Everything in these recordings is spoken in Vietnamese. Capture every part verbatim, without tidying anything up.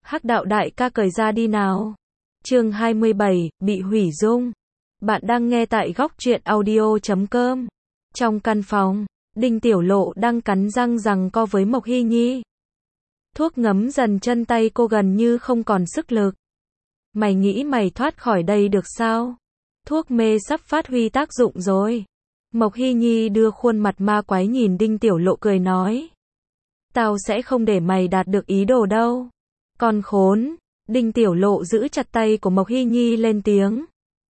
Hắc đạo đại ca cởi ra đi nào. Chương hai mươi bảy, bị hủy dung. Bạn đang nghe tại góc truyện audio chấm com. Trong căn phòng, Đinh Tiểu Lộ đang cắn răng giằng co với Mộc Hy Nhi. Thuốc ngấm dần chân tay cô gần như không còn sức lực. Mày nghĩ mày thoát khỏi đây được sao? Thuốc mê sắp phát huy tác dụng rồi. Mộc Hy Nhi đưa khuôn mặt ma quái nhìn Đinh Tiểu Lộ cười nói. Tao sẽ không để mày đạt được ý đồ đâu. Con khốn. Đinh Tiểu Lộ giữ chặt tay của Mộc Hy Nhi lên tiếng.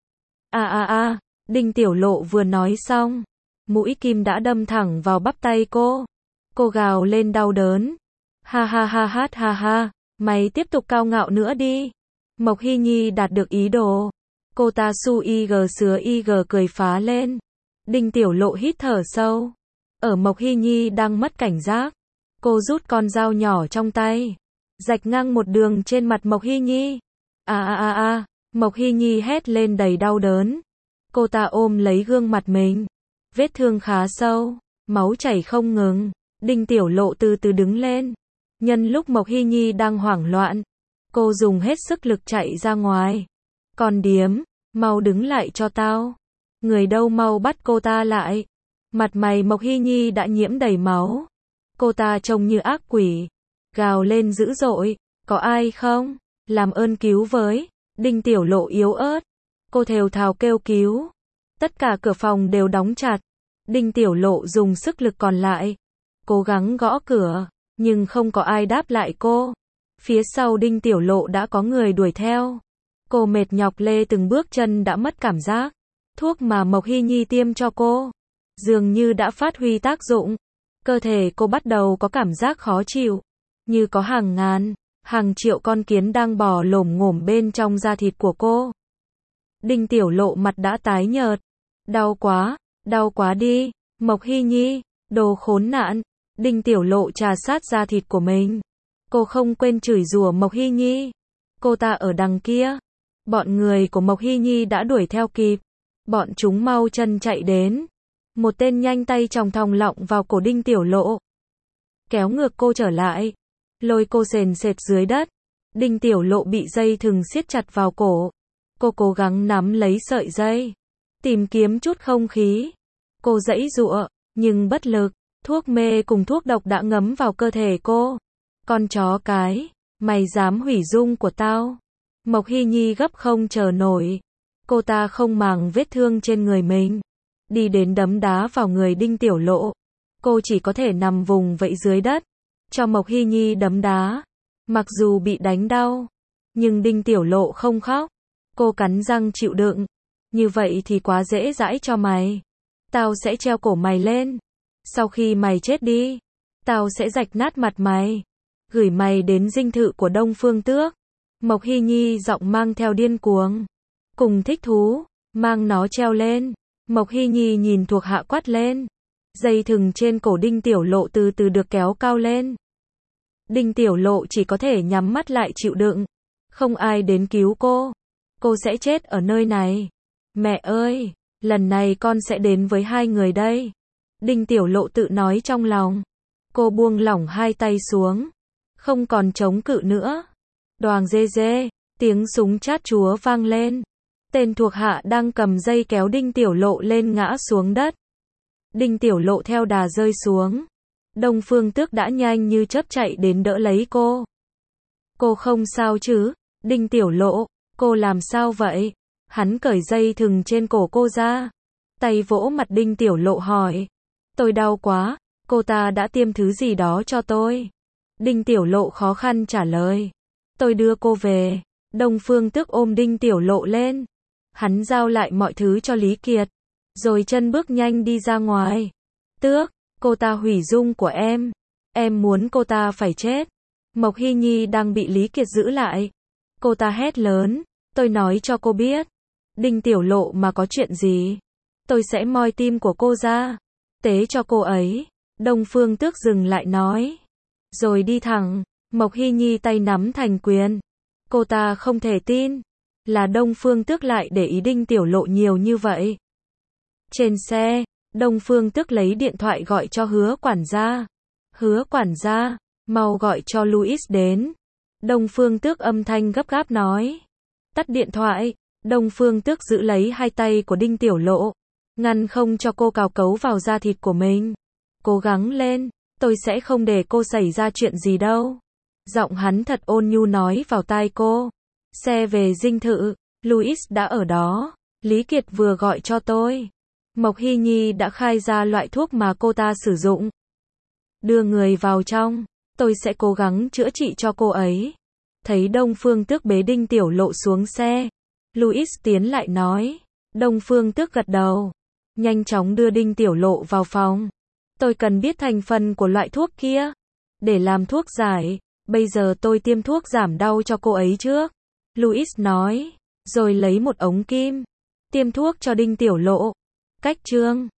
A a a, Đinh Tiểu Lộ vừa nói xong, mũi kim đã đâm thẳng vào bắp tay cô. Cô gào lên đau đớn. Ha ha ha hát ha ha, mày tiếp tục cao ngạo nữa đi. Mộc Hy Nhi đạt được ý đồ. Cô ta su y gờ sứa y gờ cười phá lên. Đinh Tiểu Lộ hít thở sâu. Ở Mộc Hy Nhi đang mất cảnh giác, cô rút con dao nhỏ trong tay, rạch ngang một đường trên mặt Mộc Hy Nhi. A a a a, Mộc Hy Nhi hét lên đầy đau đớn. Cô ta ôm lấy gương mặt mình. Vết thương khá sâu, máu chảy không ngừng. Đinh Tiểu Lộ từ từ đứng lên. Nhân lúc Mộc Hy Nhi đang hoảng loạn, cô dùng hết sức lực chạy ra ngoài. Con điếm, mau đứng lại cho tao. Người đâu mau bắt cô ta lại. Mặt mày Mộc Hy Nhi đã nhiễm đầy máu. Cô ta trông như ác quỷ, gào lên dữ dội. Có ai không? Làm ơn cứu với. Đinh Tiểu Lộ yếu ớt. Cô thều thào kêu cứu. Tất cả cửa phòng đều đóng chặt. Đinh Tiểu Lộ dùng sức lực còn lại, cố gắng gõ cửa, nhưng không có ai đáp lại cô. Phía sau Đinh Tiểu Lộ đã có người đuổi theo. Cô mệt nhọc lê từng bước chân đã mất cảm giác. Thuốc mà Mộc Hy Nhi tiêm cho cô dường như đã phát huy tác dụng. Cơ thể cô bắt đầu có cảm giác khó chịu, như có hàng ngàn, hàng triệu con kiến đang bò lổm ngổm bên trong da thịt của cô. Đinh Tiểu Lộ mặt đã tái nhợt. Đau quá, đau quá đi, Mộc Hy Nhi, đồ khốn nạn. Đinh Tiểu Lộ trà sát da thịt của mình. Cô không quên chửi rủa Mộc Hy Nhi. Cô ta ở đằng kia. Bọn người của Mộc Hy Nhi đã đuổi theo kịp. Bọn chúng mau chân chạy đến. Một tên nhanh tay chòng thòng lọng vào cổ Đinh Tiểu Lộ, kéo ngược cô trở lại, lôi cô sền sệt dưới đất. Đinh Tiểu Lộ bị dây thừng siết chặt vào cổ. Cô cố gắng nắm lấy sợi dây, tìm kiếm chút không khí. Cô giãy giụa, nhưng bất lực. Thuốc mê cùng thuốc độc đã ngấm vào cơ thể cô. Con chó cái, mày dám hủy dung của tao? Mộc Hy Nhi gấp không chờ nổi. Cô ta không màng vết thương trên người mình, đi đến đấm đá vào người Đinh Tiểu Lộ. Cô chỉ có thể nằm vùng vẫy dưới đất, cho Mộc Hy Nhi đấm đá. Mặc dù bị đánh đau, nhưng Đinh Tiểu Lộ không khóc. Cô cắn răng chịu đựng. Như vậy thì quá dễ dãi cho mày. Tao sẽ treo cổ mày lên. Sau khi mày chết đi, tao sẽ rạch nát mặt mày, gửi mày đến dinh thự của Đông Phương Tước. Mộc Hy Nhi giọng mang theo điên cuồng, cùng thích thú, mang nó treo lên. Mộc Hy Nhi nhìn thuộc hạ quát lên. Dây thừng trên cổ Đinh Tiểu Lộ từ từ được kéo cao lên. Đinh Tiểu Lộ chỉ có thể nhắm mắt lại chịu đựng. Không ai đến cứu cô. Cô sẽ chết ở nơi này. Mẹ ơi, lần này con sẽ đến với hai người đây. Đinh Tiểu Lộ tự nói trong lòng. Cô buông lỏng hai tay xuống, không còn chống cự nữa. Đoàng dê dê, tiếng súng chát chúa vang lên. Tên thuộc hạ đang cầm dây kéo Đinh Tiểu Lộ lên ngã xuống đất. Đinh Tiểu Lộ theo đà rơi xuống. Đông Phương Tước đã nhanh như chớp chạy đến đỡ lấy cô. Cô không sao chứ? Đinh Tiểu Lộ, cô làm sao vậy? Hắn cởi dây thừng trên cổ cô ra, tay vỗ mặt Đinh Tiểu Lộ hỏi. Tôi đau quá, cô ta đã tiêm thứ gì đó cho tôi. Đinh Tiểu Lộ khó khăn trả lời. Tôi đưa cô về. Đông Phương Tước ôm Đinh Tiểu Lộ lên. Hắn giao lại mọi thứ cho Lý Kiệt, rồi chân bước nhanh đi ra ngoài. Tước, cô ta hủy dung của em. Em muốn cô ta phải chết. Mộc Hy Nhi đang bị Lý Kiệt giữ lại. Cô ta hét lớn. Tôi nói cho cô biết. Đinh Tiểu Lộ mà có chuyện gì, tôi sẽ moi tim của cô ra, tế cho cô ấy. Đông Phương Tước dừng lại nói, rồi đi thẳng. Mộc Hy Nhi tay nắm thành quyền. Cô ta không thể tin là Đông Phương Tước lại để ý Đinh Tiểu Lộ nhiều như vậy. Trên xe, Đông Phương Tước lấy điện thoại gọi cho Hứa quản gia. Hứa quản gia, mau gọi cho Louis đến. Đông Phương Tước âm thanh gấp gáp nói. Tắt điện thoại. Đông Phương Tước giữ lấy hai tay của Đinh Tiểu Lộ, ngăn không cho cô cào cấu vào da thịt của mình. Cố gắng lên, tôi sẽ không để cô xảy ra chuyện gì đâu. Giọng hắn thật ôn nhu nói vào tai cô. Xe về dinh thự, Louis đã ở đó. Lý Kiệt vừa gọi cho tôi. Mộc Hy Nhi đã khai ra loại thuốc mà cô ta sử dụng. Đưa người vào trong, tôi sẽ cố gắng chữa trị cho cô ấy. Thấy Đông Phương Tước bế Đinh Tiểu Lộ xuống xe, Louis tiến lại nói. Đông Phương Tước gật đầu, nhanh chóng đưa Đinh Tiểu Lộ vào phòng. Tôi cần biết thành phần của loại thuốc kia, để làm thuốc giải. Bây giờ tôi tiêm thuốc giảm đau cho cô ấy trước. Louis nói, rồi lấy một ống kim, tiêm thuốc cho Đinh Tiểu Lộ. Cách chương